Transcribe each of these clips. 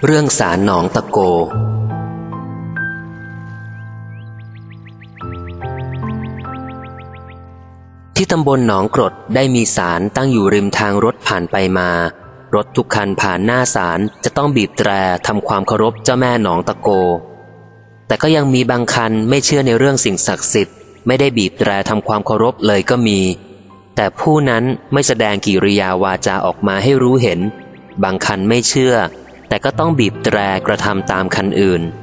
เรื่องศาลหนองตะโกที่ตำบลหนองกรดได้มีศาลตั้งอยู่ริมทางรถผ่านไปมารถทุกคันผ่านหน้าศาลจะต้องบีบแตรทำความเคารพเจ้าแม่หนองตะโกแต่ก็ยังมีบางคันไม่เชื่อในเรื่องสิ่งศักดิ์สิทธิ์ไม่ได้บีบแตรทำความเคารพเลยก็มีแต่ผู้นั้นไม่แสดงกิริยาวาจาออกมาให้รู้เห็นบางคันไม่เชื่อแต่ก็ต้องบีบแตรกระทำตามคันอื่น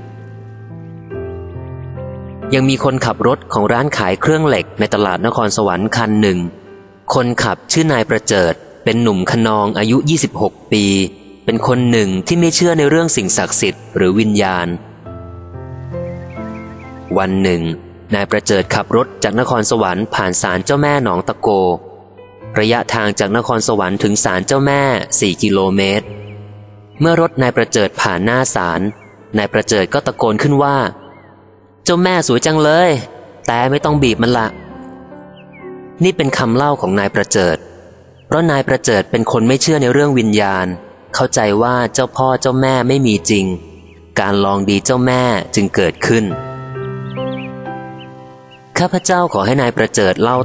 ยังมีคนขับรถของร้านขายเครื่องเหล็กในตลาดนครสวรรค์คันหนึ่งคนขับชื่อนายประเจิดเป็นหนุ่มคะนองอายุ26 ปีเป็นคนหนึ่งที่ไม่เชื่อในเรื่องสิ่งศักดิ์สิทธิ์หรือวิญญาณวันหนึ่งนายประเจิดขับรถจากนครสวรรค์ผ่านศาลเจ้าแม่หนองตะโกระยะทางจากนครสวรรค์ถึงศาลเจ้าแม่4 กิโลเมตรเมื่อรถนายประเจิดผ่านหน้าศาลนายประเจิดก็ตะโกนขึ้นว่าเจ้าแม่สวยจังเลยแต่ไม่ต้องบีบมันละนี่เป็นคำเล่าของนายประเจิดเพราะนายประเจิดเป็นคนไม่เชื่อในเรื่องวิญญาณเข้าใจว่าเจ้าพ่อเจ้าแม่ไม่มีจริงการลองดีเจ้าแม่จึงเกิดขึ้นข้าพเจ้าขอให้นายประเจิดเล่า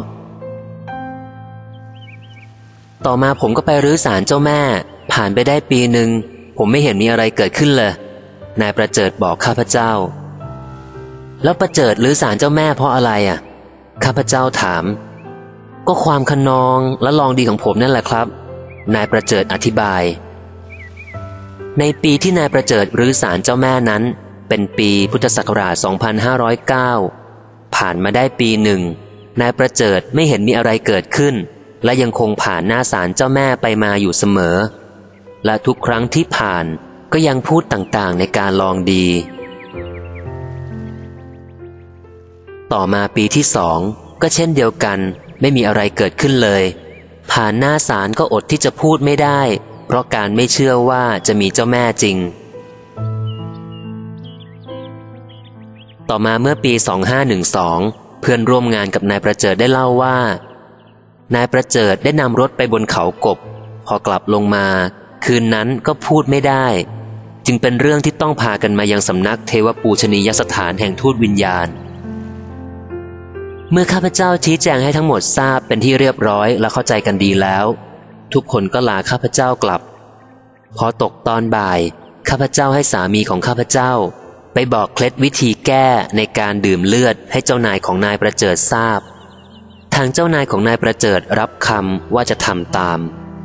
ต่อมาผมก็ไปรื้อศาลเจ้าแม่ผ่านไปได้ปีหนึ่งผมไม่เห็นมีอะไรเกิดขึ้นเลยนายประเจิดบอกข้าพเจ้าแล้วประเจิดรื้อศาลเจ้าแม่เพราะอะไรอ่ะข้าพเจ้าถามก็ความคะนองและลองดีของผมนั่นแหละครับนายประเจิดอธิบายในปีที่นายประเจิดรื้อศาลเจ้าแม่นั้นเป็นปีพุทธศักราช 2509 ผ่านมาได้ปีหนึ่งนายประเจิดไม่เห็นมีอะไรเกิดขึ้นและยังคงผ่านหน้าศาลเจ้าแม่ไปมาอยู่เสมอและทุกครั้งที่ผ่านก็ยังพูดต่างๆในการลองดีต่อมาปีที่2ก็เช่นเดียวกันไม่มีอะไรเกิดขึ้นเลยผ่านหน้าศาลก็อดที่จะพูดไม่ได้เพราะการไม่เชื่อว่าจะมีเจ้าแม่จริงต่อมาเมื่อปี 2512 เพื่อนร่วมงานกับนายประเจิดได้เล่าว่านายประเจิดได้นำรถไปบนเขากบพอกลับลงมาคืนนั้นก็พูดไม่ได้จึงเป็นเรื่องที่ต้องพากันมายังสำนักเทวปูชนียสถานแห่งทูตวิญญาณเมื่อข้าพเจ้าชี้แจงให้ทั้งหมดทราบเป็นที่เรียบร้อยและเข้าใจกันดีแล้วทุกคนก็ลาข้าพเจ้ากลับพอตกตอนบ่ายข้าพเจ้าให้สามีของข้าพเจ้าไปบอกเคล็ดวิธีแก้ในการดื่มเลือดให้เจ้านายของนายประเจิดทราบทางเจ้านายของนายประเจิดรับคำว่าจะทำตาม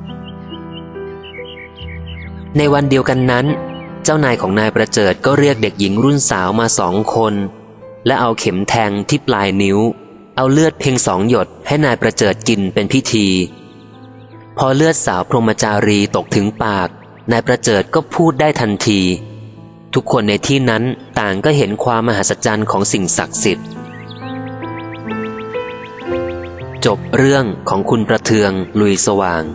ในวันเดียวกันนั้นเจ้านายของนายประเจิดก็เรียกเด็กหญิงรุ่นสาวมา2 คนและเอาเข็มแทงที่ปลายนิ้วเอาเลือดเพียง2 หยดให้นายประเจิดกินเป็นพิธีพอเลือดสาวพรหมจารีตกถึงปากนายประเจิดก็พูดได้ทันทีทุกคนในที่นั้นต่างก็เห็นความมหัศจรรย์ของสิ่งศักดิ์สิทธิ์จบเรื่องของคุณประเทืองลุยสว่าง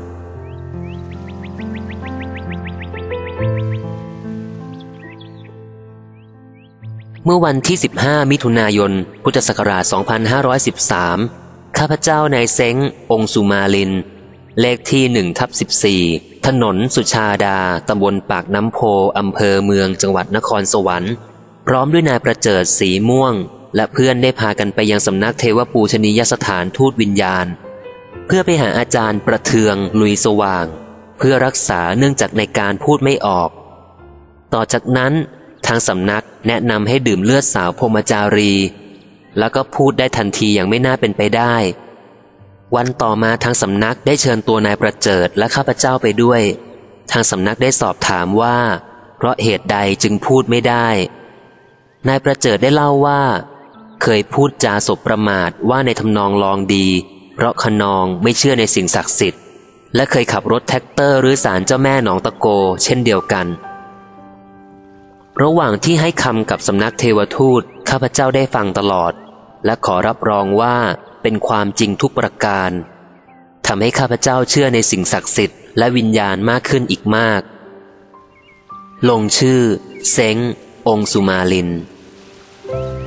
เมื่อวันที่ 15 มิถุนายน พุทธศักราช 2513 ข้าพเจ้านายเซ้งองค์สุมาลินเลขที่ 1/14 ถนนสุชาดาตำบลปากน้ำโพอำเภอเมืองจังหวัดนครสวรรค์พร้อมด้วยนายประเจิดสีม่วงและเพื่อนได้พากันไปยังสำนักเทวปูชนียสถานทูตวิญญาณเพื่อไปหาอาจารย์ประเทืองลุยสว่างเพื่อรักษาเนื่องจากในการพูดไม่ออกต่อจากนั้นทางสำนักแนะนำให้ดื่มเลือดสาวพรหมจารีแล้วก็พูดได้ทันทีอย่างไม่น่าเป็นไปได้วันต่อมาทางสำนักได้เชิญตัวนายประเจิดและข้าพเจ้าไปด้วยทางสำนักได้สอบถามว่าเพราะเหตุใดจึงพูดไม่ได้นายประเจิดได้เล่าว่าเคยพูดจาสบประมาทว่าในทำนองลองดีเพราะคะนองไม่เชื่อในสิ่งศักดิ์สิทธิ์และเคยขับรถแท็กเตอร์หรือศาลเจ้าแม่หนองตะโกเช่นเดียวกันระหว่างที่ให้คำกับสำนักเทวทูตข้าพเจ้าได้ฟังตลอดและขอรับรองว่าเป็นความจริงทุกประการทำให้ข้าพเจ้าเชื่อในสิ่งศักดิ์สิทธิ์และวิญญาณมากขึ้นอีกมากลงชื่อเซ้งองค์สุมาลิน